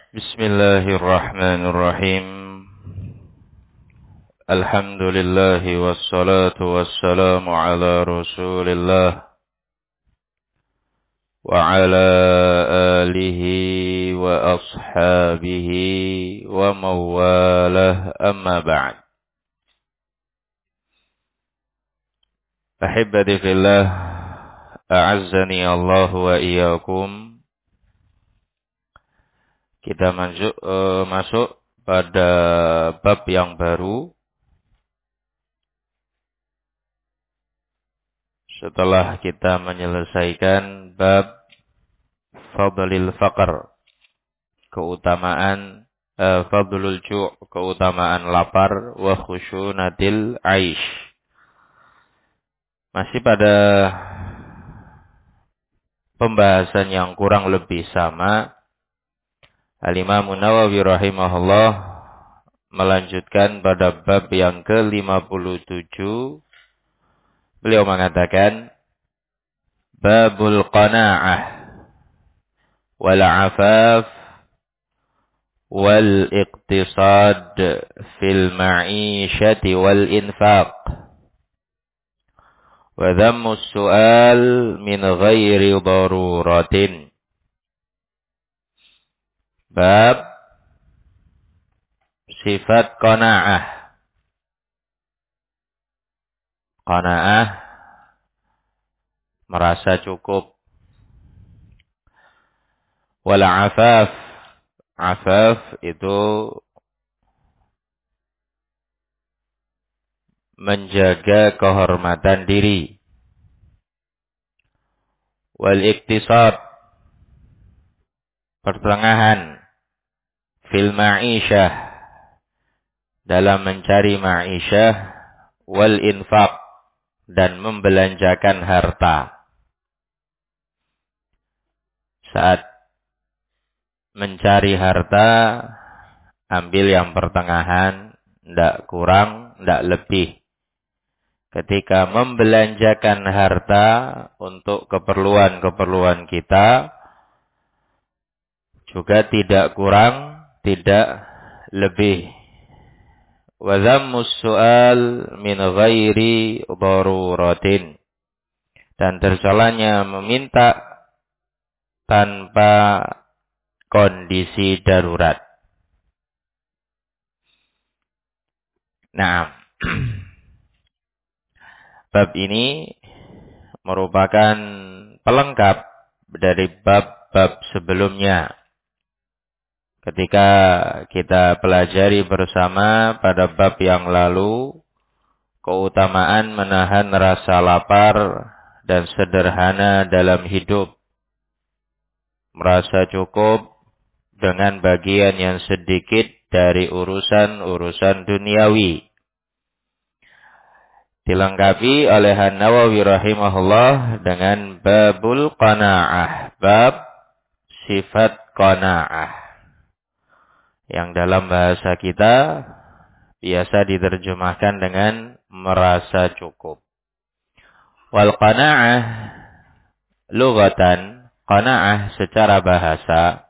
Bismillahirrahmanirrahim. Alhamdulillah wassalatu wassalamu ala Rasulillah wa ala alihi wa ashabihi wa mawalah, amma ba'd. Ahibbati fillah, a'azzani Allah wa iyyakum. Kita masuk pada bab yang baru setelah kita menyelesaikan bab fadlil faqr, keutamaan fadlul ju', keutamaan lapar, wa khushunatil aish. Masih pada pembahasan yang kurang lebih sama. Al-Imam Nawawi rahimahullah melanjutkan pada bab yang ke-57. Beliau mengatakan, Babul qana'ah wal afaf wal iqtisad fil ma'isyati wal infaq wa dhammus su'al min ghairi daruratin. Bab sifat qanaah. Qanaah, merasa cukup. Wal afaf, afaf itu menjaga kehormatan diri. Wal iktisad, pertengahan. Fil ma'isyah, dalam mencari ma'isyah. Wal infaq, dan membelanjakan harta. Saat mencari harta, ambil yang pertengahan, tidak kurang, tidak lebih. Ketika membelanjakan harta untuk keperluan-keperluan kita, juga tidak kurang, tidak lebih. Wa dhammus su'al min ghairi daruratin, dan tercelanya meminta tanpa kondisi darurat. Nah, bab ini merupakan pelengkap dari bab-bab sebelumnya. Ketika kita pelajari bersama pada bab yang lalu, keutamaan menahan rasa lapar dan sederhana dalam hidup. Merasa cukup dengan bagian yang sedikit dari urusan-urusan duniawi. Dilengkapi oleh An-Nawawi rahimahullah dengan babul qana'ah, bab sifat qana'ah, yang dalam bahasa kita biasa diterjemahkan dengan merasa cukup. Wal qana'ah lughatan, qana'ah secara bahasa,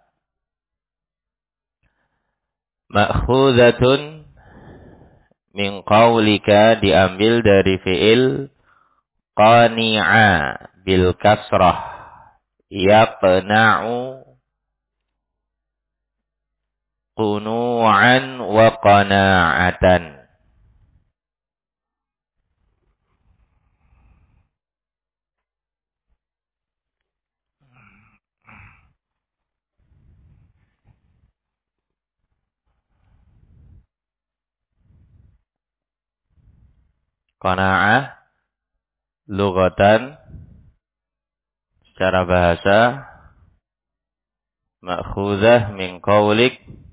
ma'khuzatun min qawlika, diambil dari fi'il qani'a bil kasrah, yaqna'u qunu'an wa qana'atan. Qana'ah lughatan secara bahasa, ma'khuzah min qawlik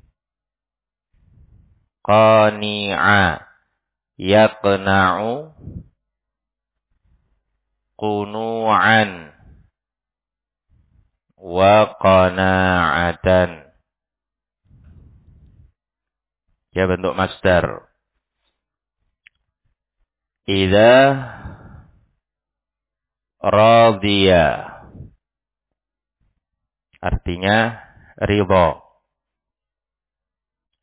qani'a yaqna'u qunu'an wa qana'atan. Ya, bentuk masdar. Idza radiya, artinya ridha.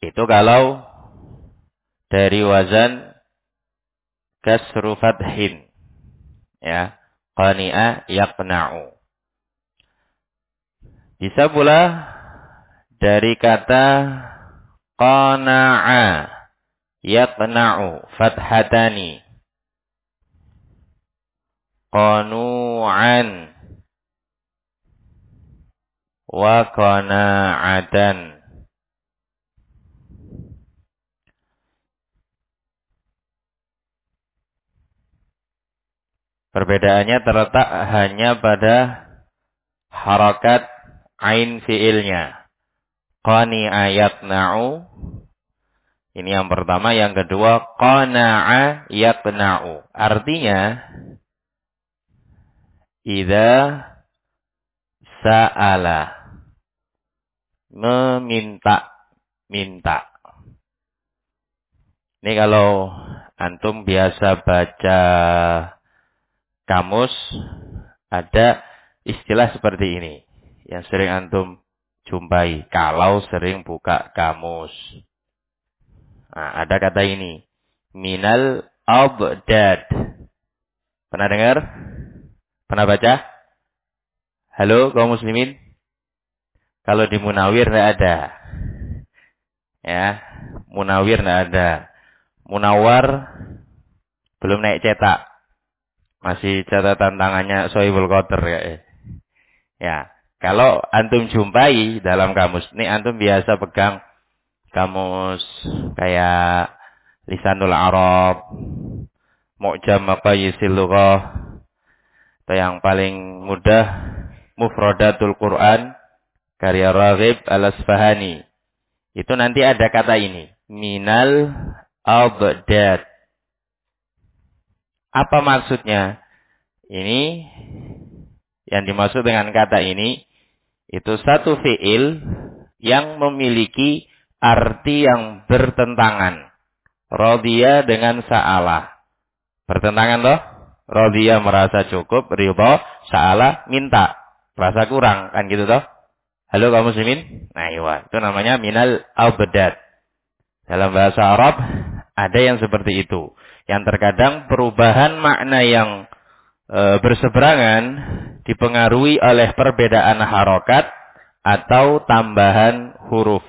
Itu kalau dari wazan kasru fathin. Ya. Qani'a yaqna'u. Bisa pula dari kata qana'a yaqna'u fathatani. Qanu'an wa qana'atan. Perbedaannya terletak hanya pada harakat ain fiilnya. Qani'a yaqna'u. Ini yang pertama. Yang kedua, qana'a yaqna'u. Artinya, idza sa'ala. Meminta. Minta. Ini kalau antum biasa baca kamus, ada istilah seperti ini. Yang sering antum jumpai. Kalau sering buka kamus. Nah, ada kata ini. Minal abdad. Pernah dengar? Pernah baca? Halo kaum muslimin? Kalau di Munawir tidak ada. Ya, Munawir tidak ada. Munawar belum naik cetak. Masih catatan tangannya Sohibul Qadir ya. Ya, kalau antum jumpai dalam kamus, ini antum biasa pegang kamus kayak Lisanul Arab, Mu'jam Maqayisil Lughah, atau yang paling mudah Mufradatul Quran karya Raghib Al-Asfahani. Itu nanti ada kata ini, minal abdad. Apa maksudnya? Ini yang dimaksud dengan kata ini itu satu fiil yang memiliki arti yang bertentangan. Radhiya dengan sa'alah. Bertentangan loh. Radhiya merasa cukup, ridha, sa'alah minta. Rasa kurang, kan gitu toh? Halo kaum muslimin? Nah, iya, itu namanya minal abdad. Dalam bahasa Arab ada yang seperti itu. Yang terkadang perubahan makna yang berseberangan dipengaruhi oleh perbedaan harokat atau tambahan huruf.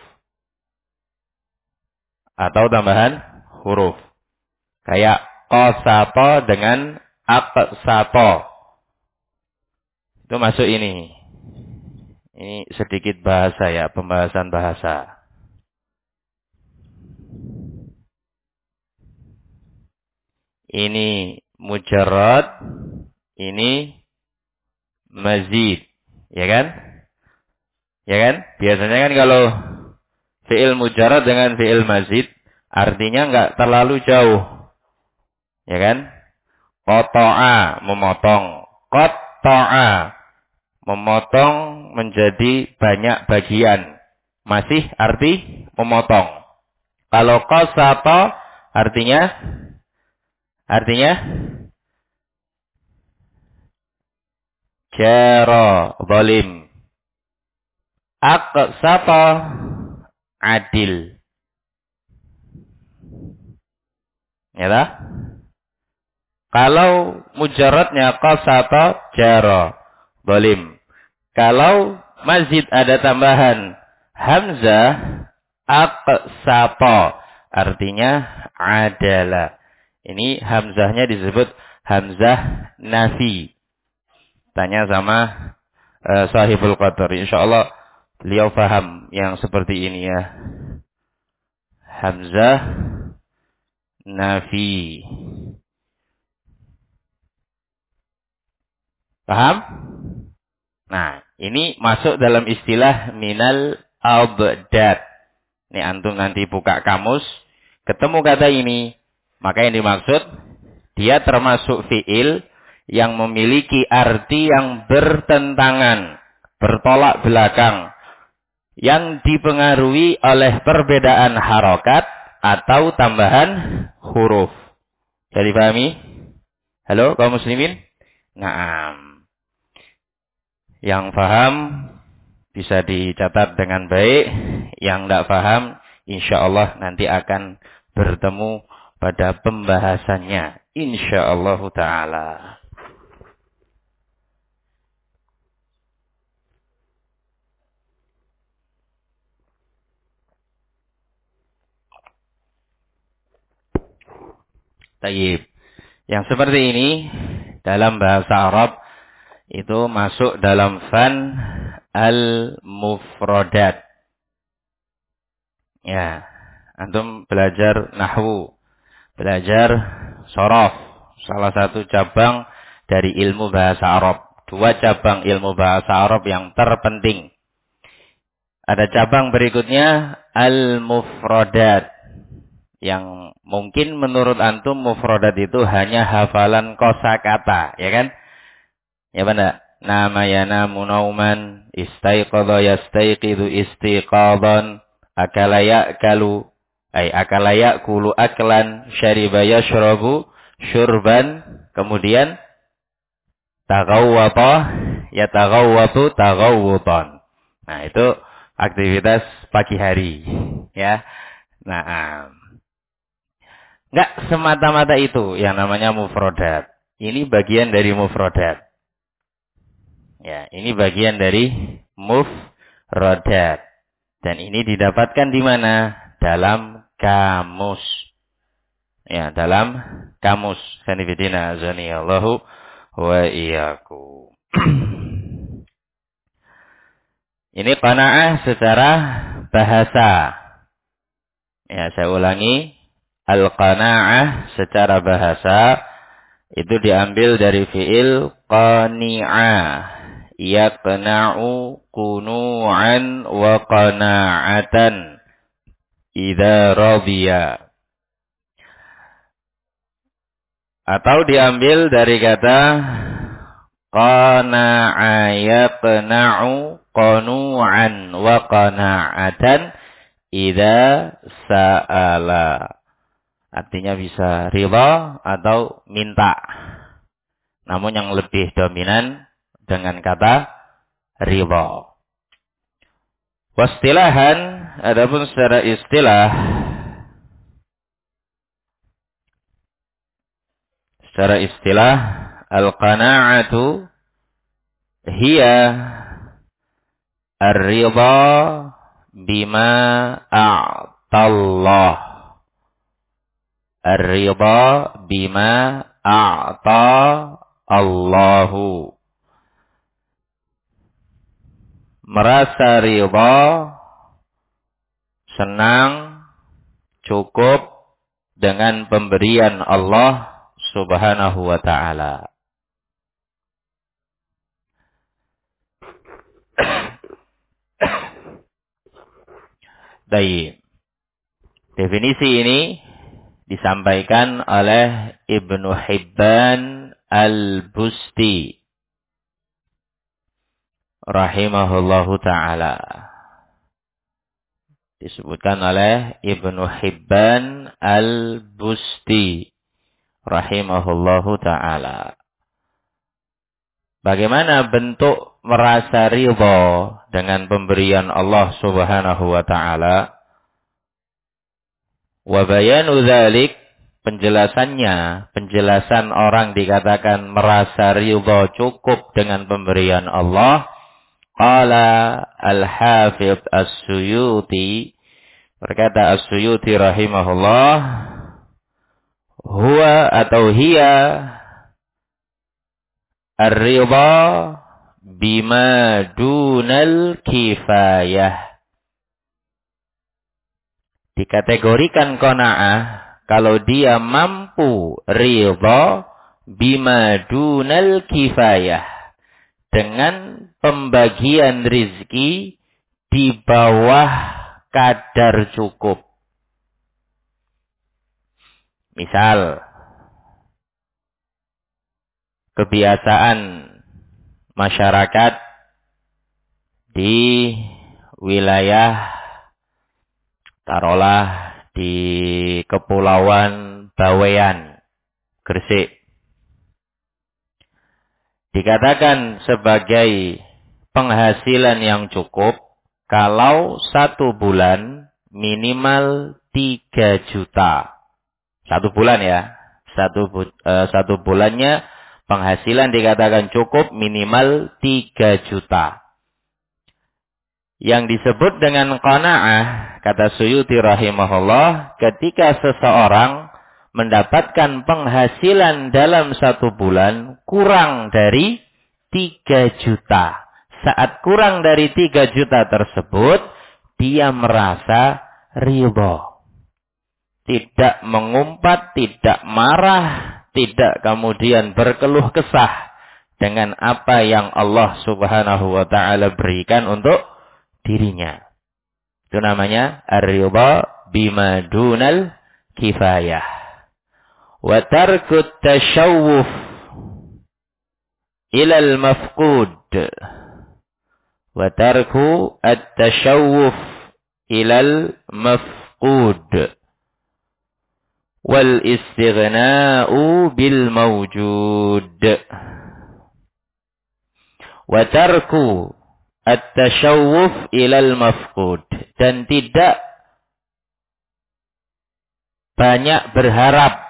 Kayak qasato dengan aqsato. Itu masuk ini. Ini sedikit bahasa ya, pembahasan bahasa. Ini mujarrad, ini mazid. Ya kan? Ya kan? Biasanya kan kalau fi'il mujarrad dengan fi'il mazid, artinya enggak terlalu jauh. Ya kan? Qata'a, memotong. Qata'a, memotong menjadi banyak bagian. Masih arti memotong. Kalau qasata artinya jara, zalim. Aqsata, adil. Ya tak? Kalau mujarradnya qasata, jara, zalim. Kalau mazid ada tambahan hamzah, aqsata, artinya adalah. Ini hamzahnya disebut hamzah nafi. Tanya sama Sahibul Qadar. InsyaAllah beliau faham yang seperti ini ya. Hamzah nafi. Paham? Nah, ini masuk dalam istilah minal abdad. Ini antum nanti buka kamus, ketemu kata ini, maka yang dimaksud dia termasuk fiil yang memiliki arti yang bertentangan, bertolak belakang, yang dipengaruhi oleh perbedaan harokat atau tambahan huruf. Jadi pahami? Halo kaum muslimin? Naam. Yang paham bisa dicatat dengan baik. Yang tidak paham insyaallah nanti akan bertemu pada pembahasannya insyaallah taala. Tayyib. Yang seperti ini dalam bahasa Arab itu masuk dalam fan al-mufradat. Ya, antum belajar nahwu, belajar sorof, salah satu cabang dari ilmu bahasa Arab. Dua cabang ilmu bahasa Arab yang terpenting. Ada cabang berikutnya al-mufradat. Yang mungkin menurut antum mufradat itu hanya hafalan kosakata, ya kan? Ya benar. Nama yanamu nauman, istaiqadha yastaiqidu istiqadan, akala ya'kalu, akala ya'kulu aklan, syariba yashrabu syurban, kemudian taghawwata yataghawwatu taghawwutan. Nah, itu aktivitas pagi hari, ya. Nah, enggak semata-mata itu yang namanya mufradat. Ini bagian dari mufradat. Ya, ini bagian dari mufradat. Dan ini didapatkan di mana? Dalam kamus. Ya, dalam kamus. Sanifidina azaniyallahu wa iyyakum. Ini qanaah secara bahasa. Ya, saya ulangi. Al-qanaah secara bahasa itu diambil dari fi'il qani'ah. Yaqna'u kunu'an wa qana'atan idza radiya. Atau diambil dari kata qana'a yaqna'u qunu'an wa qana'atan idza sa'ala. Artinya bisa ridha atau minta. Namun yang lebih dominan dengan kata ridha. Wastilahan, adapun secara istilah, al-qana'atu hiya ar-ridha bima a'tallah. Ar-ridha bima a'ta Allahu. Merasa ridha, senang, cukup dengan pemberian Allah Subhanahu wa ta'ala. Baik. Definisi ini disampaikan oleh Ibnu Hibban Al-Busti rahimahullahu ta'ala. Disebutkan oleh Ibnu Hibban Al-Busti rahimahullahu ta'ala. Bagaimana bentuk merasa ridha dengan pemberian Allah Subhanahu wa ta'ala? Wa bayanu dzalik, penjelasan orang dikatakan merasa ridha cukup dengan pemberian Allah. Qala Al-Hafidz As-Suyuti, berkata As-Suyuti rahimahullah, huwa atau hiya ar-ridha bima dunal kifayah. Dikategorikan qanaah kalau dia mampu ridha bima dunal kifayah, dengan pembagian rizki di bawah kadar cukup. Misal, kebiasaan masyarakat di wilayah, taruhlah di Kepulauan Bawean, Gresik, dikatakan sebagai penghasilan yang cukup kalau 1 bulan minimal 3 juta. 1 bulan ya. Satu bulannya penghasilan dikatakan cukup minimal 3 juta. Yang disebut dengan qanaah, kata Suyuti rahimahullah, ketika seseorang mendapatkan penghasilan dalam 1 bulan kurang dari 3 juta. Saat kurang dari 3 juta tersebut, dia merasa ridha. Tidak mengumpat, tidak marah, tidak kemudian berkeluh kesah dengan apa yang Allah Subhanahu wa taala berikan untuk dirinya. Itu namanya ar-ridha bima dunal kifayah. Wa tarku tashawuf ila al-mafqud. Wa tarku at-tashawuf ila al-mafqud. Wal istighna'u bil mawjud. Wa tarku at-tashawuf ilal mafqud. Dan tidak banyak berharap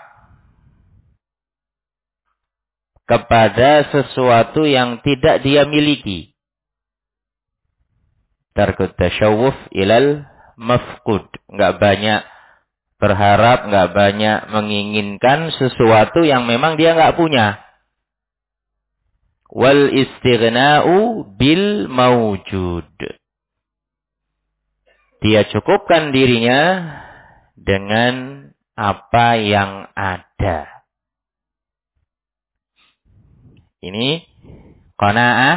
kepada sesuatu yang tidak dia miliki. Tarku at-tashawuf ilal mafqud. Enggak banyak berharap, enggak banyak menginginkan sesuatu yang memang dia enggak punya. Wal istighna'u bil mawjud. Dia cukupkan dirinya dengan apa yang ada. Ini qanaah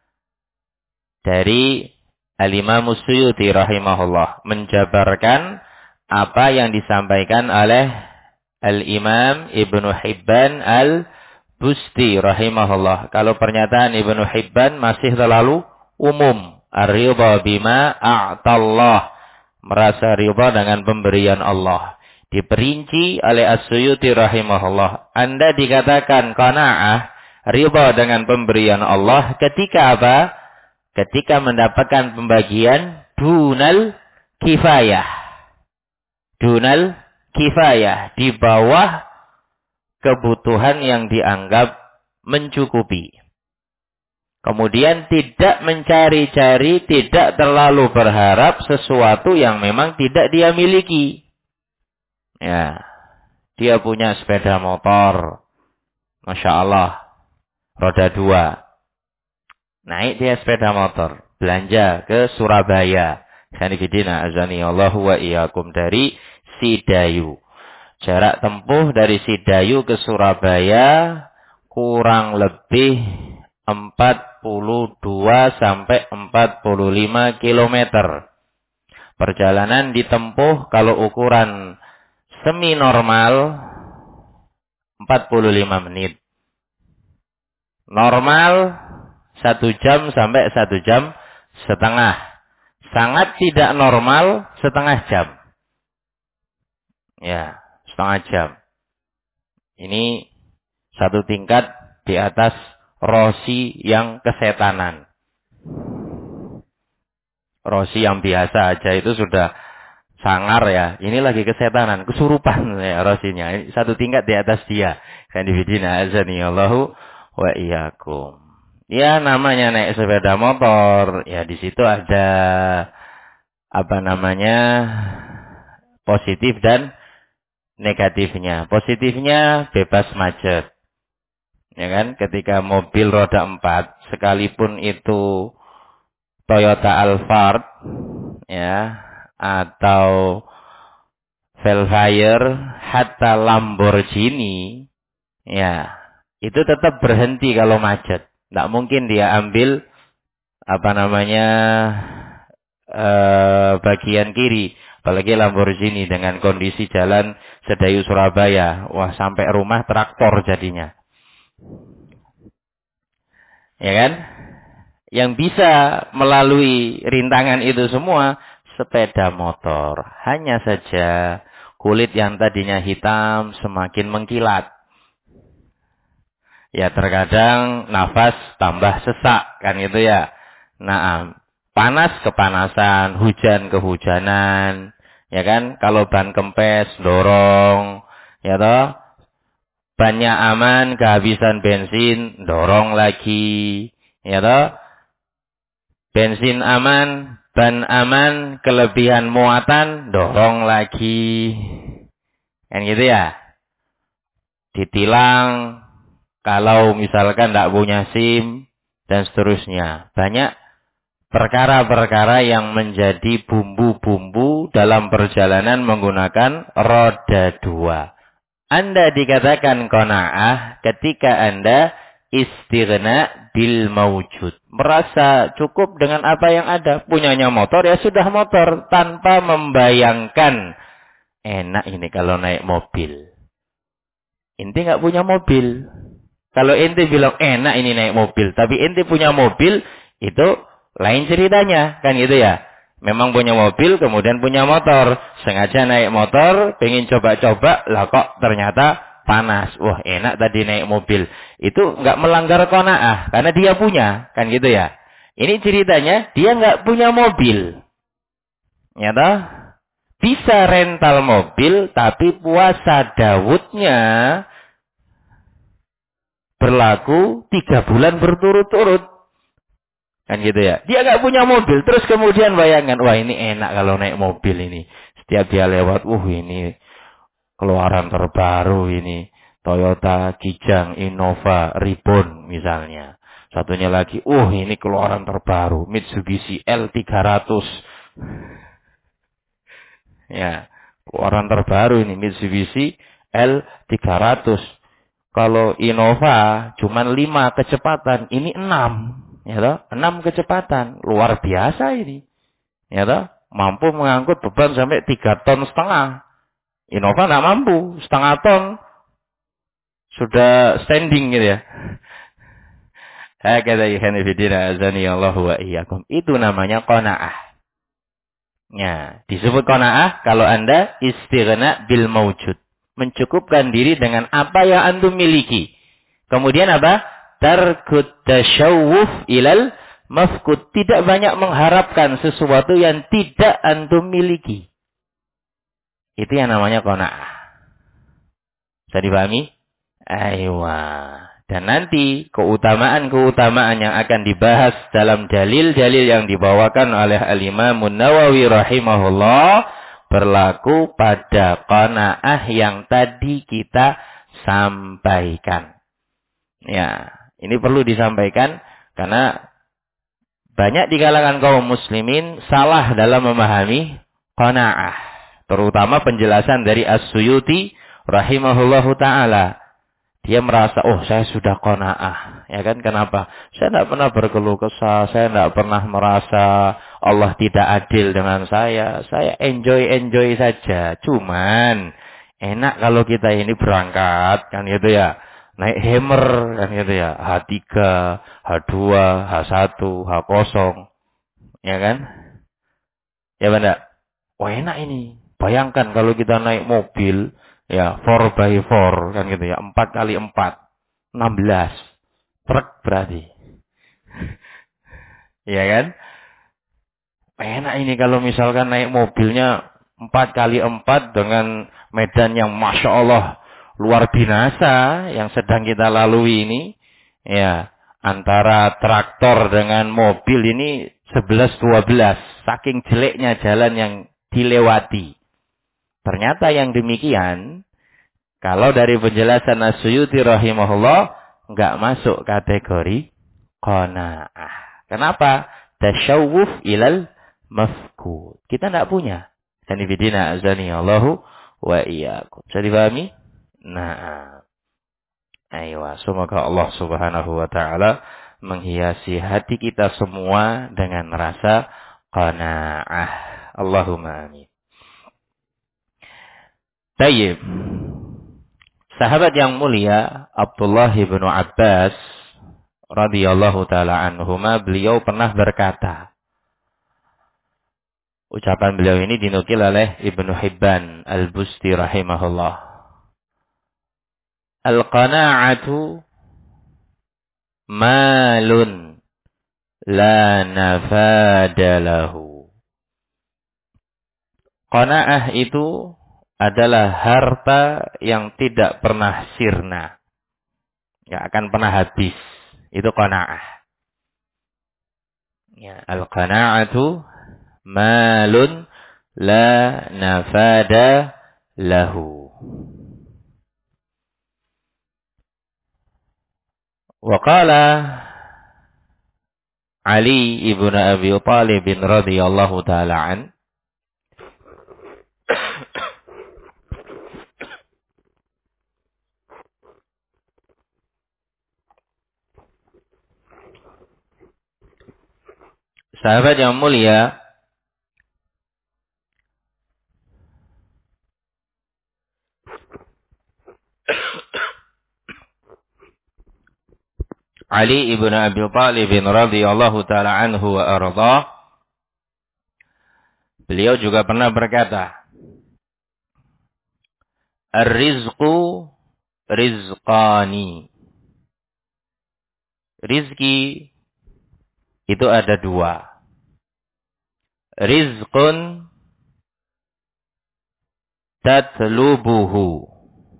dari Al-Imam Suyuti rahimahullah, menjabarkan apa yang disampaikan oleh Al-Imam Ibnu Hibban Al-Busti rahimahullah. Kalau pernyataan Ibnu Hibban masih terlalu umum. Ar-ridha bima a'tallah. Merasa ridha dengan pemberian Allah. Diperinci oleh As-Suyuti rahimahullah. Anda dikatakan qanaah, ridha dengan pemberian Allah ketika apa? Ketika mendapatkan pembagian dunal kifayah. Dunal kifayah, di bawah kebutuhan yang dianggap mencukupi. Kemudian tidak mencari-cari, tidak terlalu berharap sesuatu yang memang tidak dia miliki. Ya, dia punya sepeda motor, Masya Allah, roda 2. Naik dia sepeda motor, belanja ke Surabaya. Khanifidina azani Allahu wa iyyakum, dari Sidayu. Jarak tempuh dari Sidayu ke Surabaya kurang lebih 42 sampai 45 kilometer. Perjalanan ditempuh kalau ukuran semi normal 45 menit. Normal 1 jam sampai 1 jam setengah. Sangat tidak normal setengah jam. Ya, setengah jam. Ini satu tingkat di atas Rosi yang kesetanan. Rosi yang biasa aja itu sudah sangar ya. Ini lagi kesetanan, kesurupan ya Rosinya. Ini satu tingkat di atas dia. Khanifidina azani Allahu wa iyyakum. Ya namanya naik sepeda motor, ya di situ ada apa namanya positif dan negatifnya. Positifnya bebas macet. Ya kan? Ketika mobil roda 4, sekalipun itu Toyota Alphard ya atau Velfire, hatta Lamborghini ya, itu tetap berhenti kalau macet. Tidak mungkin dia ambil apa namanya bagian kiri, apalagi Lamborghini dengan kondisi jalan Sedayu Surabaya. Wah, sampai rumah traktor jadinya. Ya kan? Yang bisa melalui rintangan itu semua sepeda motor. Hanya saja kulit yang tadinya hitam semakin mengkilat. Ya terkadang nafas tambah sesak kan itu ya. Nah, panas kepanasan, hujan kehujanan. Ya kan? Kalau ban kempes, dorong. Ya toh? Bannya aman, kehabisan bensin, dorong lagi. Ya toh? Bensin aman, ban aman, kelebihan muatan, dorong lagi. Kan gitu ya? Ditilang, kalau misalkan tidak punya SIM, dan seterusnya. Banyak perkara-perkara yang menjadi bumbu-bumbu dalam perjalanan menggunakan roda dua. Anda dikatakan qanaah ketika Anda istighna bil maujud. Merasa cukup dengan apa yang ada. Punyanya motor, ya sudah motor. Tanpa membayangkan, enak ini kalau naik mobil. Ente nggak punya mobil. Kalau ente bilang enak ini naik mobil, tapi ente punya mobil, itu lain ceritanya, kan gitu ya. Memang punya mobil, kemudian punya motor. Sengaja naik motor, pengen coba-coba, lah kok ternyata panas. Wah, enak tadi naik mobil. Itu nggak melanggar qanaah, karena dia punya, kan gitu ya. Ini ceritanya, dia nggak punya mobil. Ya toh? Bisa rental mobil, tapi puasa Dawudnya berlaku 3 bulan berturut-turut. Kan gitu ya. Dia nggak punya mobil. Terus kemudian bayangkan, wah ini enak kalau naik mobil ini. Setiap dia lewat, ini keluaran terbaru ini. Toyota Kijang Innova Ribbon misalnya. Satunya lagi, ini keluaran terbaru. Mitsubishi L300. Ya, keluaran terbaru ini Mitsubishi L300. Kalau Innova cuman 5 kecepatan, ini 6. Ya toh? 6 kecepatan. Luar biasa ini. Ya toh? Mampu mengangkut beban sampai 3,5 ton. Innova nggak mampu, setengah ton. Sudah standing gitu ya. Hakadha yuhanifidina azani Allah wa iyyakum. Itu namanya qanaah. Ya, disebut qanaah kalau Anda istighna bil maujud. Mencukupkan diri dengan apa yang antum miliki. Kemudian apa? Tarkut tasyawuf ilal mafkud. Tidak banyak mengharapkan sesuatu yang tidak antum miliki. Itu yang namanya qanaah. Bisa dipahami? Aywa. Dan nanti keutamaan-keutamaan yang akan dibahas dalam dalil-dalil yang dibawakan oleh Al-Imam Nawawi rahimahullah berlaku pada qanaah yang tadi kita sampaikan. Ya, ini perlu disampaikan karena banyak di kalangan kaum muslimin salah dalam memahami qanaah. Terutama penjelasan dari As-Suyuti rahimahullahu ta'ala. Dia merasa, saya sudah qanaah. Ya kan, kenapa? Saya tidak pernah berkeluh kesah. Saya tidak pernah merasa Allah tidak adil dengan saya. Saya enjoy saja. Cuman, enak kalau kita ini berangkat, kan gitu ya. Naik Hammer, kan gitu ya. H3, H2, H1, H0. Ya kan? Ya benar. Wah enak ini. Bayangkan kalau kita naik mobil, ya 4x4 kan gitu ya, 4x4, 16 truk berarti. Ya kan? Enak ini kalau misalkan naik mobilnya 4x4 dengan medan yang Masya Allah luar binasa yang sedang kita lalui ini. Ya, antara traktor dengan mobil ini 11-12. Saking jeleknya jalan yang dilewati. Ternyata yang demikian, kalau dari penjelasan As-Suyuti rahimahullah, nggak masuk kategori qanaah. Kenapa? Tasyawuf ilal mafkud. Kita nggak punya. Sanibidina azani Allahu wa iyyakum. Bisa dipahami? Nah, ayo, semoga Allah subhanahu wa ta'ala menghiasi hati kita semua dengan rasa qanaah. Allahumma amin. Tayyib. Sahabat yang mulia Abdullah bin Abbas radhiyallahu taala anhuma, beliau pernah berkata. Ucapan beliau ini dinukil oleh Ibnu Hibban Al-Busti rahimahullah. Al-qana'atu malun la nafada lahu. Qanaah itu adalah harta yang tidak pernah sirna. Nggak akan pernah habis. Itu qanaah. Ya, al-qana'atu malun la nafada lahu. Wa qala Ali ibn Abi Thalib radhiyallahu taala an, sahabat yang mulia Ali ibn Abi Thalib radhiyallahu taala anhu wa arda, beliau juga pernah berkata, "Ar-rizqu rizqani." Rizki itu ada dua. Rizqun tatlubuhu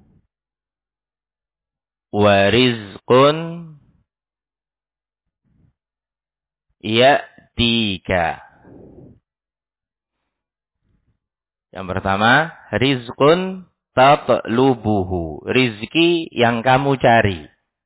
wa rizqun ya'tika. Yang pertama, rizqun tatlubuhu. Rizki yang kamu cari.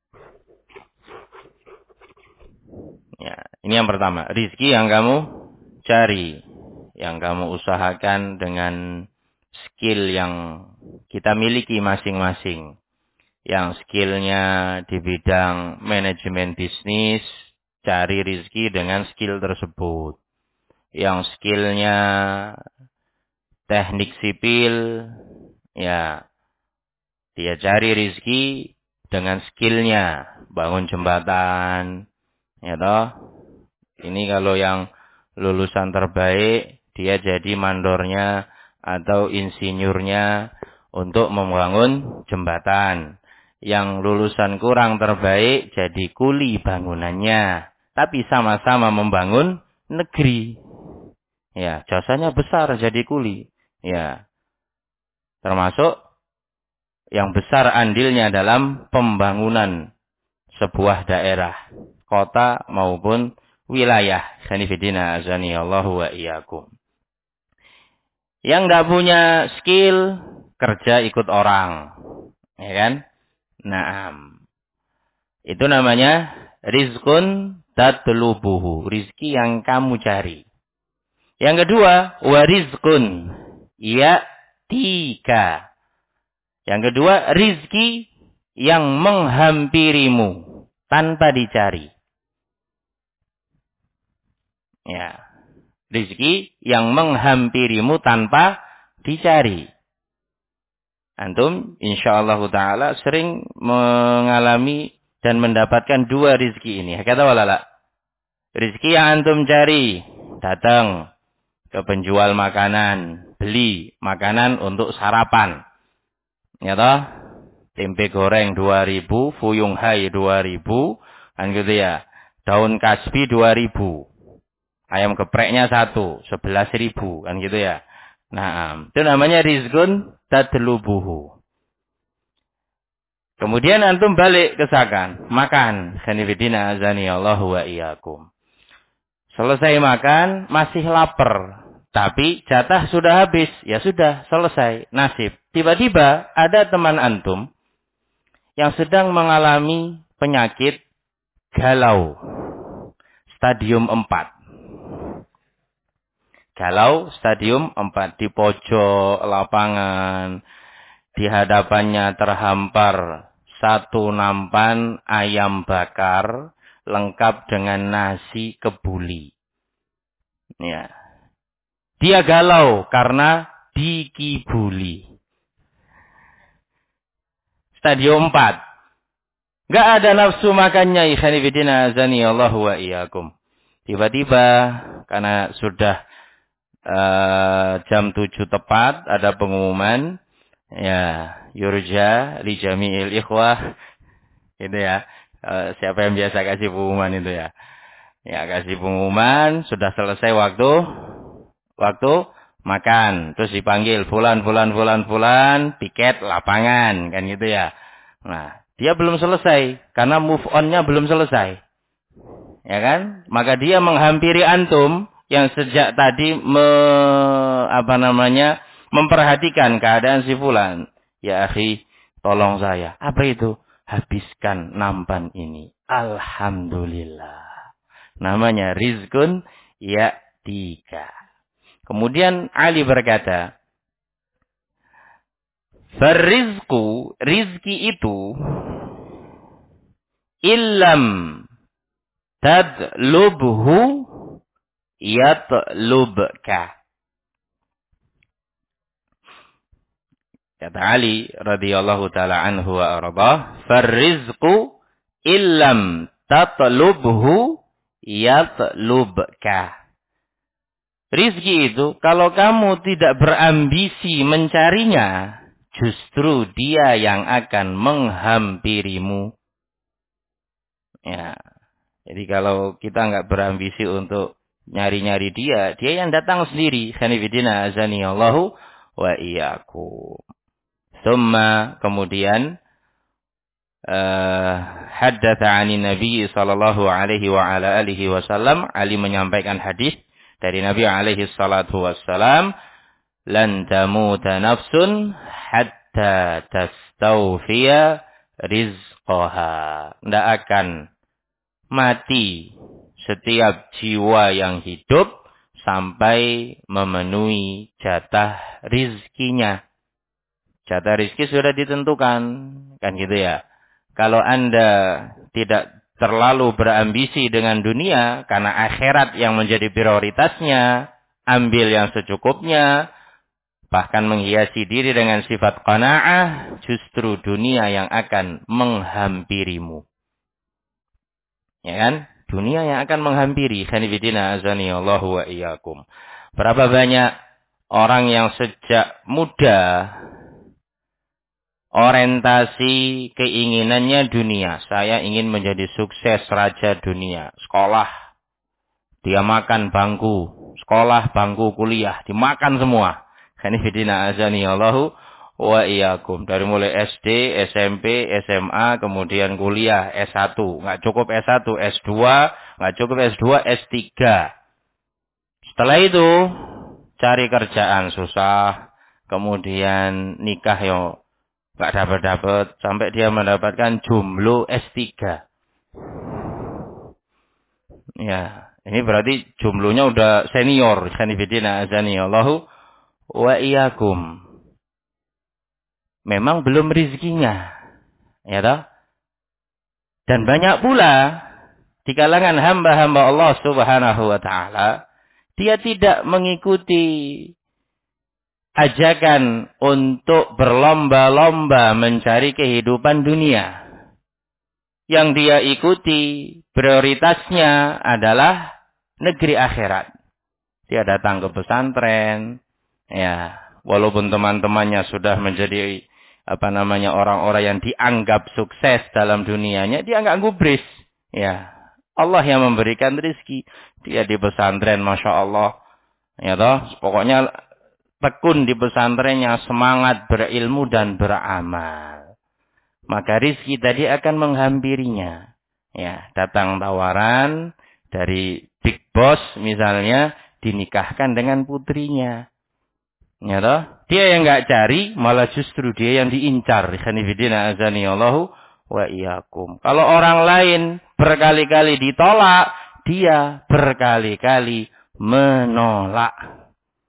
Ya, ini yang pertama. Rizki yang kamu cari. Yang kamu usahakan dengan skill yang kita miliki masing-masing. Yang skillnya di bidang manajemen bisnis, cari rizki dengan skill tersebut. Yang skillnya teknik sipil, ya dia cari rizki dengan skillnya. Bangun jembatan, ya toh. Ini kalau yang lulusan terbaik, dia jadi mandornya atau insinyurnya untuk membangun jembatan. Yang lulusan kurang terbaik jadi kuli bangunannya. Tapi sama-sama membangun negeri. Ya, jasanya besar jadi kuli. Ya, termasuk yang besar andilnya dalam pembangunan sebuah daerah, kota maupun wilayah. Sanifidina azani Allahu wa iyyakum. Yang enggak punya skill, kerja ikut orang. Ya kan? Naam. Itu namanya rizqun tatlubuhu. Rizki yang kamu cari. Yang kedua, warizqun ya'tika. Yang kedua, rizki yang menghampirimu tanpa dicari. Ya. Rizki yang menghampirimu tanpa dicari. Antum insyaallah ta'ala sering mengalami dan mendapatkan dua rizki ini. Kata walala. Rizki yang antum cari. Datang ke penjual makanan. Beli makanan untuk sarapan. Ya toh? Tempe goreng 2.000. Fuyung hai 2.000. Kan gitu ya. Daun kasbi 2.000. Ayam gepreknya 11.000. Kan gitu ya. Nah, itu namanya rizqun tadlubuhu. Kemudian antum balik ke Sakan. Makan. Khanifidina azani Allahu wa iyyakum. Selesai makan, masih lapar. Tapi jatah sudah habis. Ya sudah, selesai. Nasib. Tiba-tiba ada teman antum yang sedang mengalami penyakit galau. Stadium 4. Galau stadium 4 di pojok lapangan, di hadapannya terhampar satu nampan ayam bakar lengkap dengan nasi kebuli. Ya. Dia galau karena dikibuli. Stadium 4. Gak ada nafsu makannya, ikhwan fillah azani Allah wa iyyakum. Tiba-tiba karena sudah jam 7 tepat ada pengumuman, ya, yurja li jami'il ikhwah, gitu ya. Siapa yang biasa kasih pengumuman itu ya. Ya, kasih pengumuman, sudah selesai waktu makan, terus dipanggil fulan, tiket lapangan, kan gitu ya. Nah, dia belum selesai karena move on-nya belum selesai. Ya kan? Maka dia menghampiri antum yang sejak tadi memperhatikan keadaan si fulan. Ya akhi, tolong saya. Apa itu? Habiskan nampan ini. Alhamdulillah. Namanya rizkun ya'tika. Kemudian Ali berkata, "Farizku, rizki itu illam tadlubhu yatlubka." Kata Ali radhiyallahu taala anhu wa arda, "Farizku illam tatlubhu yatlubka." Rizki itu kalau kamu tidak berambisi mencarinya, justru dia yang akan menghampirimu. Ya. Jadi kalau kita nggak berambisi untuk nyari-nyari dia, dia yang datang sendiri. Khanifidina azani Allahu wa iyyakum. Thumma kemudian haddatsa 'anin Nabi sallallahu alaihi wa ala alihi wasallam, Ali menyampaikan hadis dari Nabi alaihi salatu wassalam, lan tamuta nafsun hatta tastawfiya rizqaha. Tidak akan mati setiap jiwa yang hidup sampai memenuhi jatah rizkinya. Jatah rizki sudah ditentukan, kan gitu ya. Kalau Anda tidak terlalu berambisi dengan dunia, karena akhirat yang menjadi prioritasnya, ambil yang secukupnya, bahkan menghiasi diri dengan sifat qanaah, justru dunia yang akan menghampirimu. Ya kan? Dunia yang akan menghampiri. Khanifidina azani Allahu wa iyyakum. Berapa banyak orang yang sejak muda orientasi keinginannya dunia. Saya ingin menjadi sukses raja dunia. Sekolah, dia makan bangku. Sekolah, bangku, kuliah. Dimakan semua. Khanifidina azani Allahu wa iyyakum. Dari mulai SD, SMP, SMA, kemudian kuliah, S1. Nggak cukup S1, S2. Nggak cukup S2, S3. Setelah itu, cari kerjaan susah. Kemudian nikah yo nggak dapat-dapat sampai dia mendapatkan jomblo S3. Ya, ini berarti jomblonya udah senior. Khanifidina azani Allahu wa iyyakum. Memang belum rezekinya. Ya toh? Dan banyak pula di kalangan hamba-hamba Allah Subhanahu wa taala, dia tidak mengikuti ajakan untuk berlomba-lomba mencari kehidupan dunia. Yang dia ikuti prioritasnya adalah negeri akhirat. Dia datang ke pesantren, ya, walaupun teman-temannya sudah menjadi orang-orang yang dianggap sukses dalam dunianya, dia nggak gubris. Ya, Allah yang memberikan rezeki. Dia di pesantren, masya Allah. Ya toh, pokoknya tekun di pesantrennya, semangat berilmu dan beramal. Maka rizki tadi akan menghampirinya. Ya, datang tawaran dari big boss misalnya, dinikahkan dengan putrinya. Ya toh? Dia yang enggak cari, malah justru dia yang diincar. Khanifidina azani Allahu wa iyyakum. Kalau orang lain berkali-kali ditolak, dia berkali-kali menolak.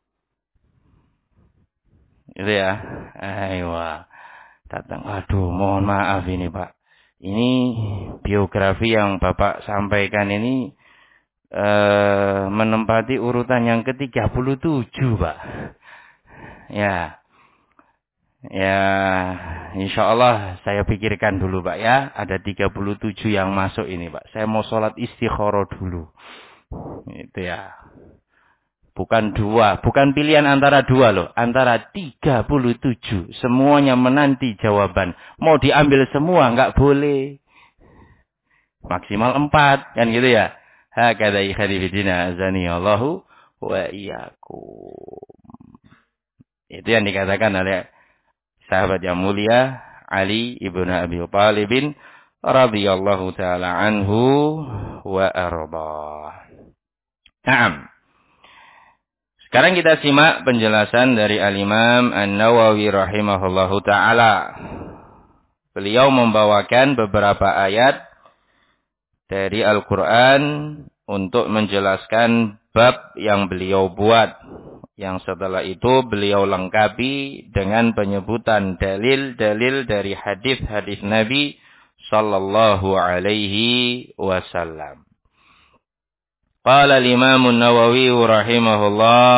Gitu ya. Ayo. Datang. Aduh, mohon maaf ini Pak. Ini biografi yang Bapak sampaikan ini menempati urutan yang ke-37 Pak. Ya. Ya, insya Allah saya pikirkan dulu Pak ya. Ada 37 yang masuk ini Pak. Saya mau sholat istikharah dulu. Itu ya. Bukan dua, bukan pilihan antara dua loh. Antara 37. Semuanya menanti jawaban. Mau diambil semua, nggak boleh. Maksimal 4, kan gitu ya. Hakadha ikhadifidina azani Allahu wa iyyakum. Itu yang dikatakan oleh sahabat yang mulia Ali ibn Abi Thalib radhiyallahu taala anhu wa arda. Naam. Sekarang kita simak penjelasan dari Al-Imam An-Nawawi rahimahullahu taala. Beliau membawakan beberapa ayat dari Al-Qur'an untuk menjelaskan bab yang beliau buat. Yang setelah itu beliau lengkapi dengan penyebutan dalil-dalil dari hadis-hadis Nabi sallallahu alaihi wasallam. Qala al-Imam An-Nawawi rahimahullah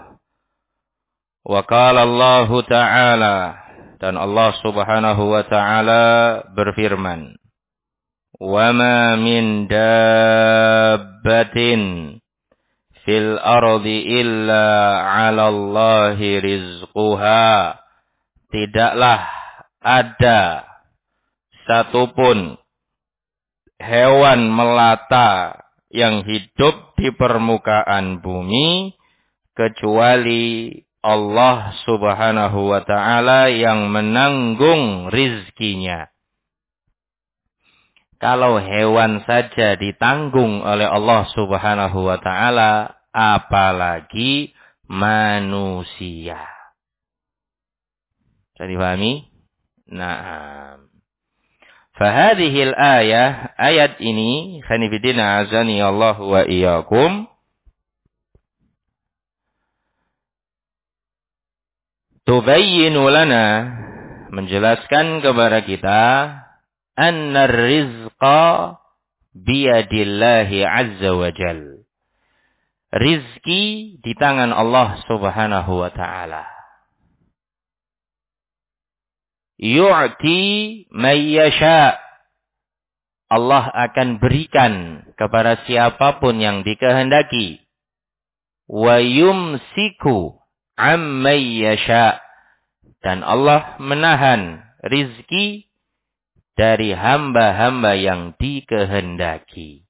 wa qala Allah Ta'ala, dan Allah Subhanahu wa taala berfirman, wa ma min dabbatin fil ardi illa 'ala Allahi rizquha. Tidaklah ada satupun hewan melata yang hidup di permukaan bumi kecuali Allah Subhanahu wa taala yang menanggung rizkinya. Kalau hewan saja ditanggung oleh Allah Subhanahu wa taala, apalagi manusia. Bisa dipahami? Nah, fahadhil ayah, ayat ini, khanifidina azani Allah wa iyyakum, tubayyinu lana, menjelaskan kepada kita, anna rizqa biyadillahi azza wa jal. Rizki di tangan Allah Subhanahu wa ta'ala. Yu'ti man yasha. Allah akan berikan kepada siapapun yang dikehendaki. Wa yumsiku amman yasha. Dan Allah menahan rizki dari hamba-hamba yang dikehendaki.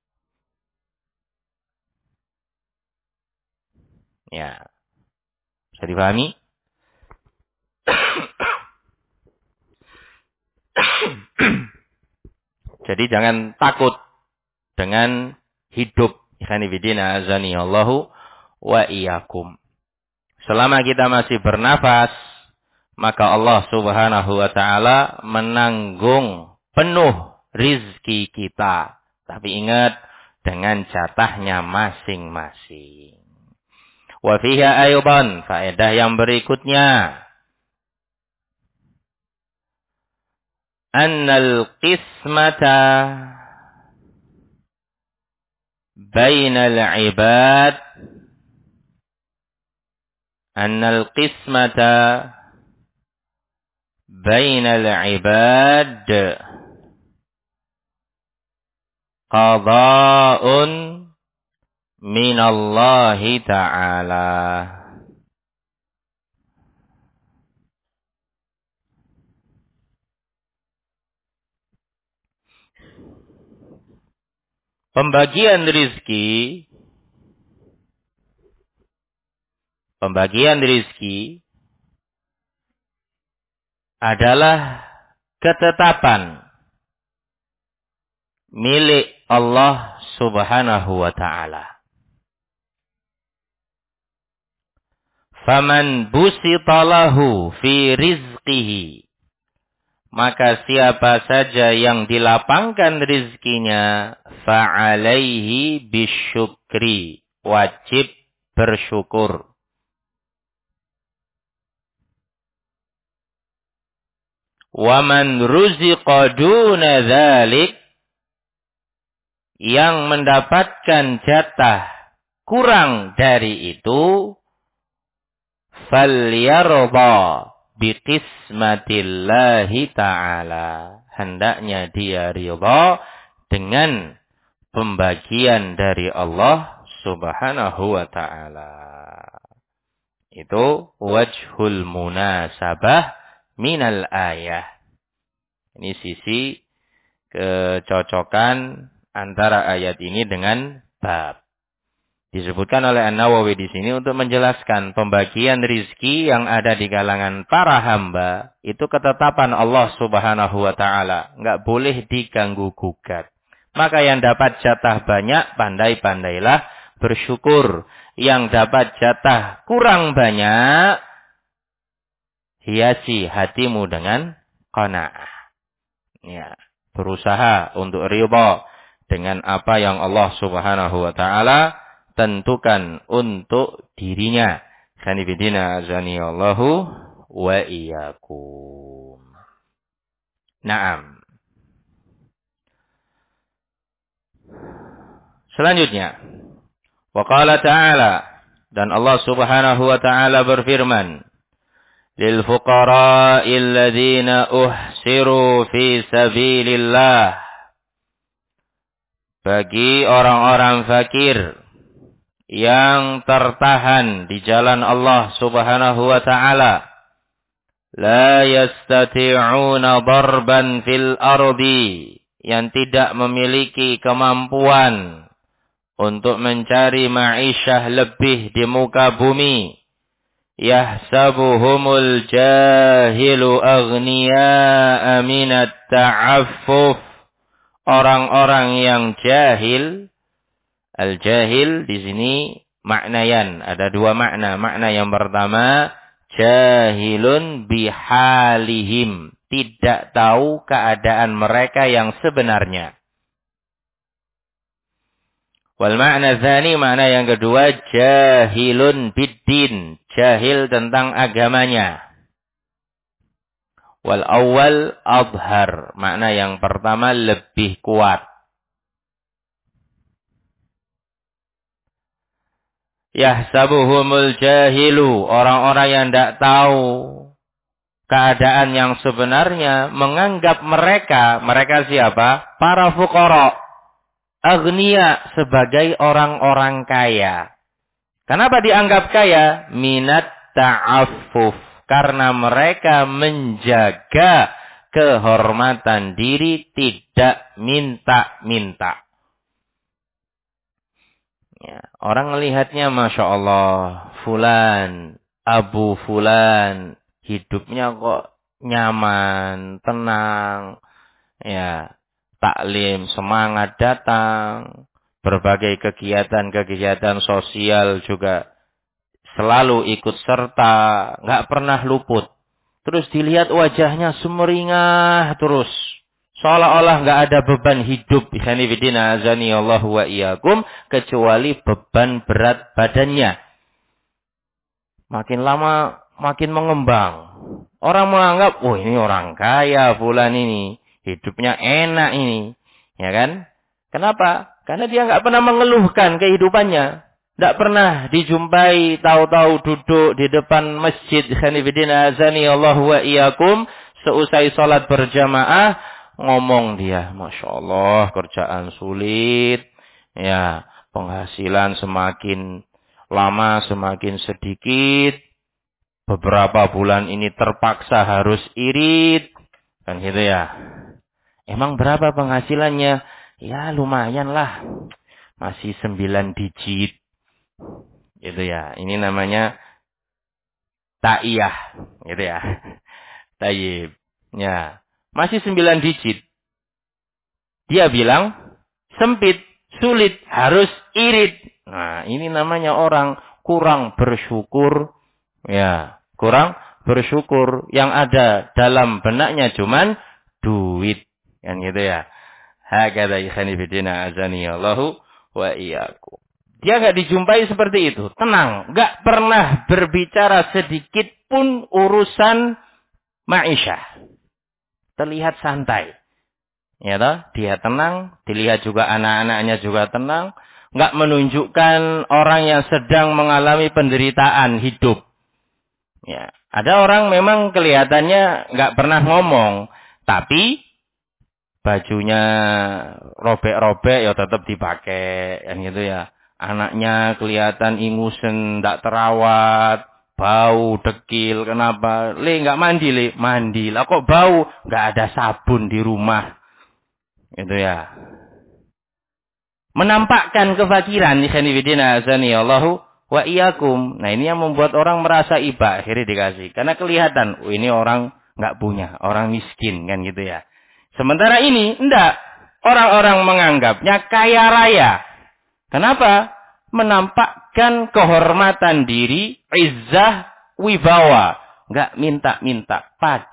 Ya. Bisa dipahami? Jadi jangan takut dengan hidup. Ikhwanifidina azani Allahu wa iyyakum. Selama kita masih bernafas, maka Allah Subhanahu wa taala menanggung penuh rizki kita. Tapi ingat, dengan jatahnya masing-masing. Wa fiha aydan, faedah yang berikutnya, annal qismata bainal ibad, annal qismata bainal ibad qada'un minallahi ta'ala. Pembagian rizki adalah ketetapan milik Allah Subhanahu wa ta'ala. Faman busita lahu fi rizqihi, maka siapa saja yang dilapangkan rizkinya, fa'alaihi bisyukri, wajib bersyukur. Wa man ruziqa duna dzalik, yang mendapatkan jatah kurang dari itu, falyarda biqismatillahi ta'ala, hendaknya dia ridha dengan pembagian dari Allah Subhanahu wa ta'ala. Itu wajhul munasabah minal ayah. Ini sisi kecocokan antara ayat ini dengan bab. Disebutkan oleh An-Nawawi di sini untuk menjelaskan pembagian rizki yang ada di kalangan para hamba itu ketetapan Allah Subhanahu wa taala, enggak boleh diganggu gugat. Maka yang dapat jatah banyak, pandai-pandailah bersyukur. Yang dapat jatah kurang banyak, hiasi hatimu dengan qanaah. Ya, berusaha untuk ridha dengan apa yang Allah Subhanahu wa taala tentukan untuk dirinya. Sanibidina azaniyallahu wa iyyakum. Naam. Selanjutnya, wa qala ta'ala, dan Allah Subhanahu wa taala berfirman, lil fuqara'il ladzina uhsiru fi sabilillah, bagi orang-orang fakir yang tertahan di jalan Allah Subhanahu wa taala, la yastati'una darban fil ardi, yang tidak memiliki kemampuan untuk mencari ma'isyah lebih di muka bumi. Yahsabuhumul jahilu aghniya'a minat ta'affuf, orang-orang yang jahil. Al-jahil di sini maknayan, ada dua makna. Makna yang pertama, jahilun bihalihim, tidak tahu keadaan mereka yang sebenarnya. Wal makna tsani, makna yang kedua, jahilun biddin, jahil tentang agamanya. Wal awal adhar, makna yang pertama lebih kuat. Yahsabuhumul jahilu, orang-orang yang tidak tahu keadaan yang sebenarnya, menganggap mereka siapa? Para fuqara, aghnia, sebagai orang-orang kaya. Kenapa dianggap kaya? Minat ta'affuf, karena mereka menjaga kehormatan diri, tidak minta-minta. Ya, orang melihatnya, Masya Allah, Fulan, Abu Fulan, hidupnya kok nyaman, tenang, ya, taklim, semangat datang, berbagai kegiatan-kegiatan sosial juga selalu ikut serta, nggak pernah luput. Terus dilihat wajahnya sumeringah terus, seolah-olah nggak ada beban hidup, ikhwanifidina azaniyallahu wa iyyakum, kecuali beban berat badannya. Makin lama makin mengembang. Orang menganggap, oh ini orang kaya Fulan ini, hidupnya enak ini, ya kan? Kenapa? Karena dia nggak pernah mengeluhkan kehidupannya. Tidak pernah dijumpai tahu-tahu duduk di depan masjid, ikhwanifidina azaniyallahu wa iyyakum, seusai sholat berjamaah, ngomong dia, Masya Allah, kerjaan sulit, ya, penghasilan semakin lama semakin sedikit, beberapa bulan ini terpaksa harus irit, kan gitu ya. Emang berapa penghasilannya? Ya lumayan lah, masih 9 digit, gitu ya. Ini namanya ta'iyah, gitu ya. Tayyib, ya. Masih 9 digit. Dia bilang, sempit, sulit, harus irit. Nah, ini namanya orang kurang bersyukur. Ya, kurang bersyukur. Yang ada dalam benaknya cuman duit. Kan gitu ya. Hakadha ikhwanifidina azaniyallahu wa iyyakum. Dia nggak dijumpai seperti itu. Tenang. Nggak pernah berbicara sedikit pun urusan ma'isyah. Terlihat santai. Ya toh, dia tenang, dilihat juga anak-anaknya juga tenang, enggak menunjukkan orang yang sedang mengalami penderitaan hidup. Ya, ada orang memang kelihatannya enggak pernah ngomong, tapi bajunya robek-robek ya tetap dipakai, kan gitu ya. Anaknya kelihatan ingusen, enggak terawat, bau, dekil, kenapa? Le, enggak mandi, Le. Mandi. Lah kok bau? Enggak ada sabun di rumah. Itu ya. menampakkan kefakiran, ikhwan fillah azanillahu wa iyyakum. Nah, ini yang membuat orang merasa iba, akhirnya dikasih. Karena kelihatan, oh ini orang nggak punya, orang miskin kan gitu ya. Sementara ini enggak, orang-orang menganggapnya kaya raya. Kenapa? Menampakkan kehormatan diri, izzah, wibawa. Nggak minta-minta.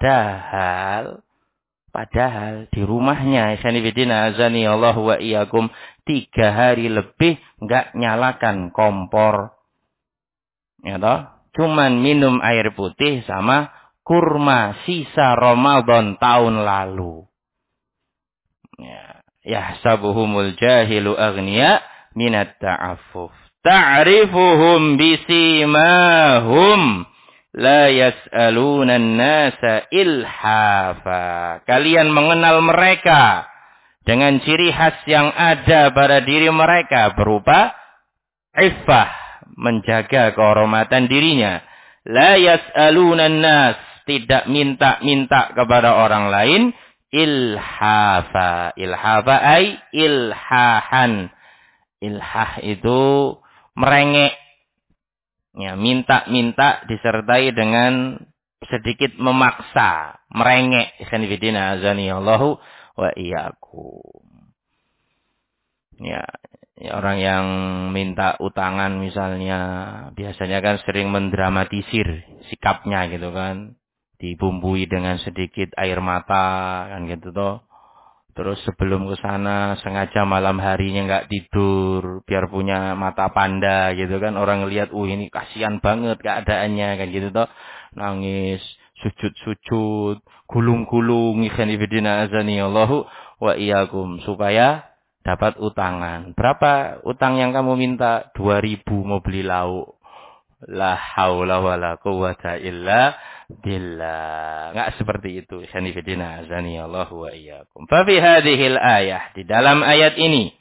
Padahal di rumahnya, ikhwanifidina azani Allah wa iyyakum, 3 hari lebih nggak nyalakan kompor. Ya toh? Cuman minum air putih sama kurma sisa Ramadan tahun lalu. Ya, yahsabuhumul jahilu aghniya minat ta'affuf. Ta'rifuhum bisimahum. La yas'aluna an-nasa ilhafa. Kalian mengenal mereka dengan ciri khas yang ada pada diri mereka berupa iffah, menjaga kehormatan dirinya. La yas'aluna an-nas, tidak minta-minta kepada orang lain. Ilhafa. Ilhafa ay ilhahan. Ilhah itu merengek. Ya, minta-minta disertai dengan sedikit memaksa, merengek. Ikhwan fillah azanillahu wa iyyakum. Ya, orang yang minta utangan misalnya, biasanya kan sering mendramatisir sikapnya gitu kan. Dibumbui dengan sedikit air mata kan gitu toh. Terus sebelum ke sana sengaja malam harinya nggak tidur biar punya mata panda gitu kan, orang ngelihat ini kasihan banget keadaannya kan gitu toh, nangis sujud-sujud gulung-gulung ikhwan fillah azanillahu wa iyyakum supaya dapat utangan. Berapa utang yang kamu minta? 2.000 mau beli lauk. La haula wala quwwata illa billah. Enggak seperti itu. Ikhwan fillah azanillahu wa iyyakum. Fa fi hadhil ayah, di dalam ayat ini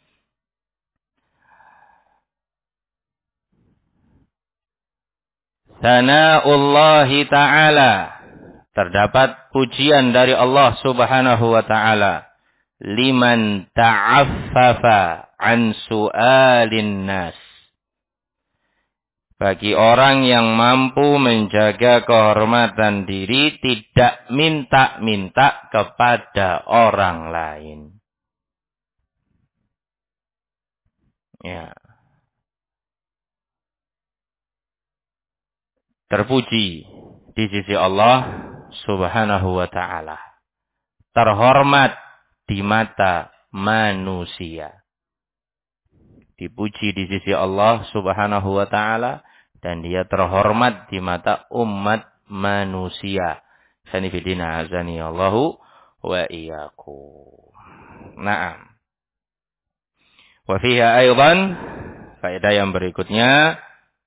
sana'ullahi ta'ala, terdapat pujian dari Allah Subhanahu wa taala liman ta'affafa an su'alin nas, bagi orang yang mampu menjaga kehormatan diri, tidak minta-minta kepada orang lain. Ya. Terpuji di sisi Allah Subhanahu wa ta'ala. Terhormat di mata manusia. Dipuji di sisi Allah Subhanahu wa ta'ala. Dan dia terhormat di mata umat manusia. Sanifidina azani Allahu wa iyyakum. Naam. Wa fiha aydan, faedah yang berikutnya,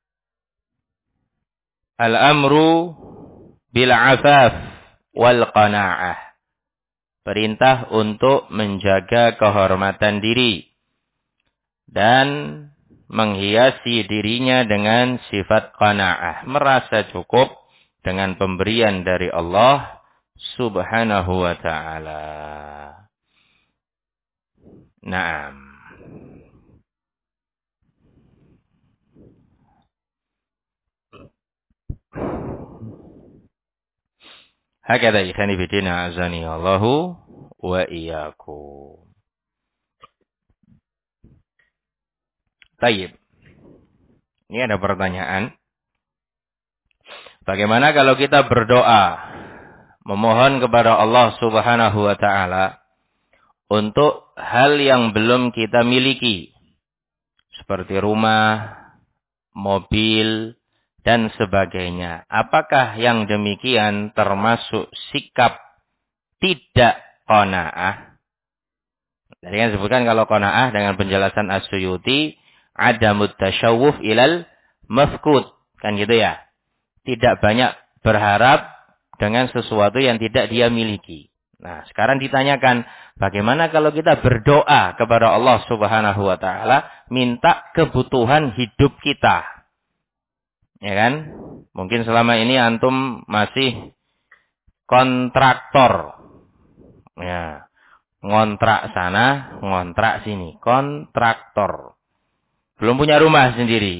al-amru bil afaf wal qanaah. Perintah untuk menjaga kehormatan diri dan menghiasi dirinya dengan sifat qanaah, merasa cukup dengan pemberian dari Allah Subhanahu wa ta'ala. Naam. Hakadha ikhwani fillah azani Allahu wa iyyakum. Baik. Ini ada pertanyaan. Bagaimana kalau kita berdoa, memohon kepada Allah Subhanahu wa ta'ala untuk hal yang belum kita miliki, seperti rumah, mobil, dan sebagainya. Apakah yang demikian termasuk sikap tidak qanaah? Tadi kan disebutkan kalau qanaah dengan penjelasan As-Suyuti, adamut tasyawuf ilal mafqud. Kan gitu ya. Tidak banyak berharap dengan sesuatu yang tidak dia miliki. Nah, sekarang ditanyakan, bagaimana kalau kita berdoa kepada Allah Subhanahu wa ta'ala, minta kebutuhan hidup kita. Ya kan? Mungkin selama ini antum masih kontraktor. Ya. ngontrak sana, ngontrak sini. Kontraktor. Belum punya rumah sendiri.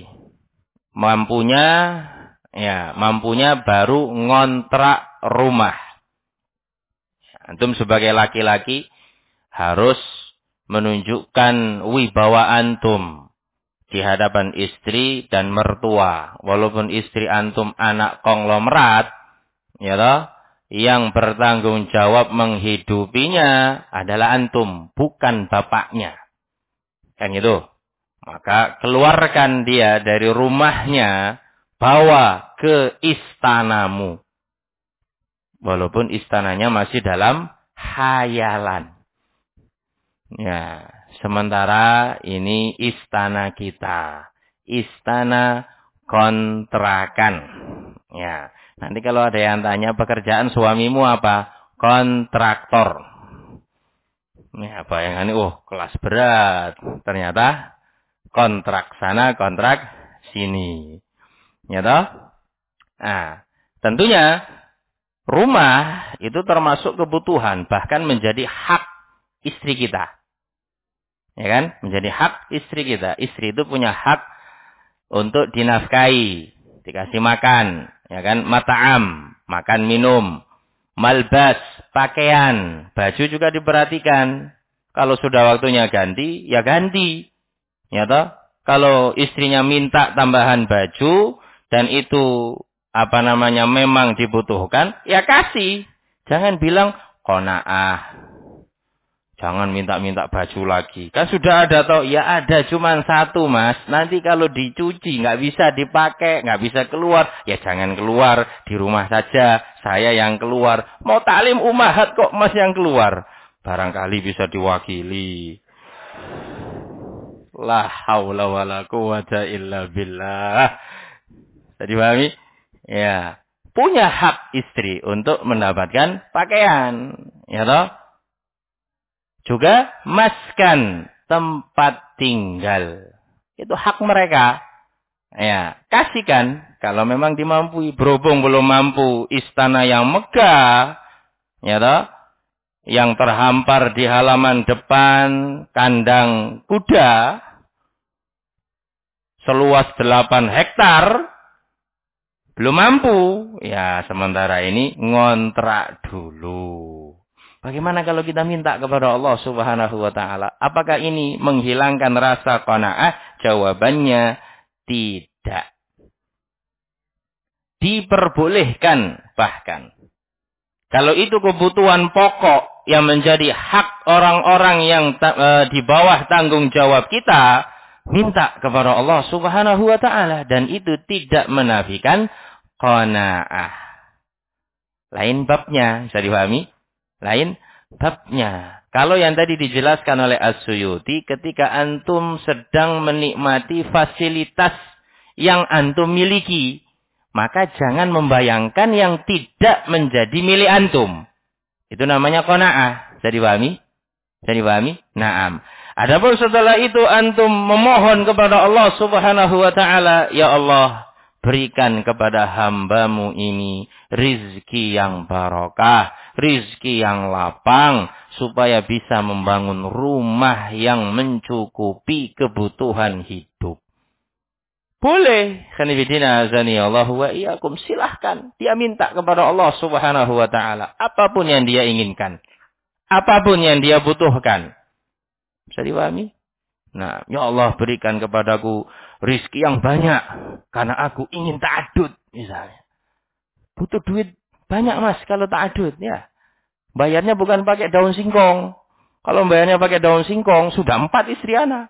Mampunya baru ngontrak rumah. Antum sebagai laki-laki harus menunjukkan wibawa antum di hadapan istri dan mertua. Walaupun istri antum anak konglomerat, ya toh, yang bertanggung jawab menghidupinya adalah antum, bukan bapaknya. Kan gitu. Maka keluarkan dia dari rumahnya, bawa ke istanamu. Walaupun istananya masih dalam khayalan. Ya, sementara ini istana kita. Istana kontrakan. Ya, nanti kalau ada yang tanya pekerjaan suamimu apa? Kontraktor. Ya, bayangannya, kelas berat. Ternyata kontrak sana, kontrak sini. Ya toh? Nah, tentunya rumah itu termasuk kebutuhan, bahkan menjadi hak istri kita. Ya kan? Menjadi hak istri kita. Istri itu punya hak untuk dinafkahi, dikasih makan, ya kan? Mata'am, makan minum, malbas, pakaian, baju juga diperhatikan. Kalau sudah waktunya ganti, ya ganti. Ya toh? Kalau istrinya minta tambahan baju dan itu memang dibutuhkan, ya kasih. Jangan bilang qanaah. Jangan minta-minta baju lagi. Kan sudah ada toh? Ya ada, cuman satu, Mas. Nanti kalau dicuci nggak bisa dipakai, nggak bisa keluar, ya jangan keluar, di rumah saja. Saya yang keluar. Mau taklim ummahat kok Mas yang keluar. Barangkali bisa diwakili. La haula wala quwata illa billah. Tadi pahami? Ya. Punya hak istri untuk mendapatkan pakaian. Ya toh? Juga maskan, tempat tinggal. Itu hak mereka. Ya. Kasihkan. Kalau memang dimampui. Berhubung belum mampu istana yang megah. Ya toh? Yang terhampar di halaman depan kandang kuda seluas 8 hektar, belum mampu, ya sementara ini ngontrak dulu. Bagaimana kalau kita minta kepada Allah Subhanahu wa taala? Apakah ini menghilangkan rasa qanaah? Jawabannya tidak. Diperbolehkan bahkan. Kalau itu kebutuhan pokok yang menjadi hak orang-orang yang di bawah tanggung jawab kita, minta kepada Allah Subhanahu wa taala, dan itu tidak menafikan qanaah. Lain babnya, bisa dipahami? Lain babnya. Kalau yang tadi dijelaskan oleh As-Suyuti, ketika antum sedang menikmati fasilitas yang antum miliki, maka jangan membayangkan yang tidak menjadi milik antum. Itu namanya qanaah. Bisa dipahami? Bisa dipahami? Naam. Adapun setelah itu antum memohon kepada Allah Subhanahu wa taala, ya Allah, berikan kepada hambamu ini rizki yang barokah, rizki yang lapang, supaya bisa membangun rumah yang mencukupi kebutuhan hidup. Boleh. Khanifidina azani Allah wa iyyakum. Silahkan. Dia minta kepada Allah Subhanahu wa ta'ala. Apapun yang dia inginkan. Apapun yang dia butuhkan. Bisa dipahami? Nah, ya Allah berikan kepadaku rizki yang banyak. Karena aku ingin ta'adud. Misalnya. Butuh duit banyak, Mas, kalau ta'adud. Ya. Bayarnya bukan pakai daun singkong. Kalau bayarnya pakai daun singkong, sudah 4 istri anak.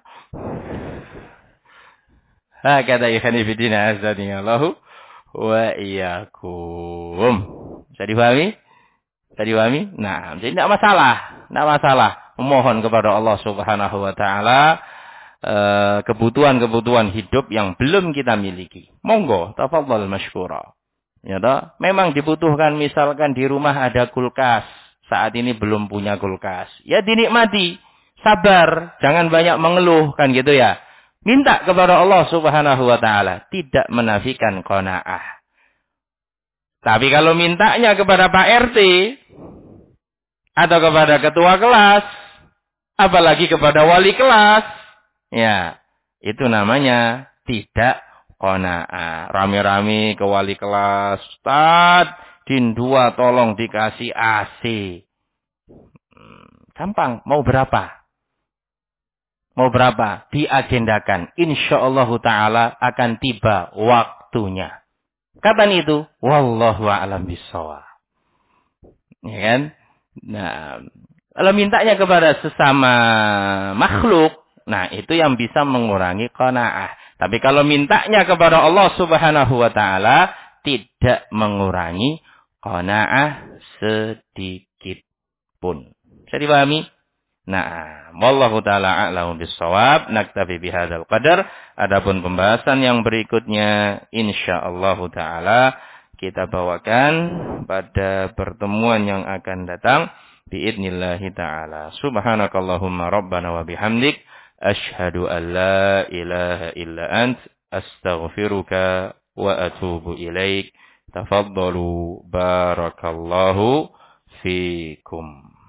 Kata ikhani fidina azani Allahu wa iyyakum. Bisa dipahami? Bisa dipahami? Nah, jadi tidak masalah. Tidak masalah. Memohon kepada Allah Subhanahu wa ta'ala kebutuhan-kebutuhan hidup yang belum kita miliki. Monggo, tafadhal masykura. Ya toh? Memang dibutuhkan, misalkan di rumah ada kulkas. Saat ini belum punya kulkas. Ya dinikmati. Sabar. Jangan banyak mengeluh. Kan gitu ya. Minta kepada Allah Subhanahu wa ta'ala. Tidak menafikan qanaah. Tapi kalau mintanya kepada Pak RT. Atau kepada ketua kelas. Apalagi kepada wali kelas. Ya, itu namanya tidak qanaah. Rame-rame ke wali kelas. Ustaz, din 2 tolong dikasih AC. Gampang, mau berapa? Mau berapa? Diagendakan. Insyaallah ta'ala akan tiba waktunya. Kapan itu? Wallahu a'lam bishawab. Ya kan? Nah, kalau mintanya kepada sesama makhluk, nah itu yang bisa mengurangi qanaah. Tapi kalau mintanya kepada Allah Subhanahu wa taala tidak mengurangi qanaah sedikit pun. Bisa dipahami? Nah, wallahu taala a'lamu bissawab. Naktafi bihadzal qadar. Adapun pembahasan yang berikutnya insyaallah taala kita bawakan pada pertemuan yang akan datang biidznillah taala. Subhanakallahumma rabbana wa bihamdik asyhadu an la ilaha illa ant astaghfiruka wa atubu ilaik. Tafaddalu barakallahu fikum.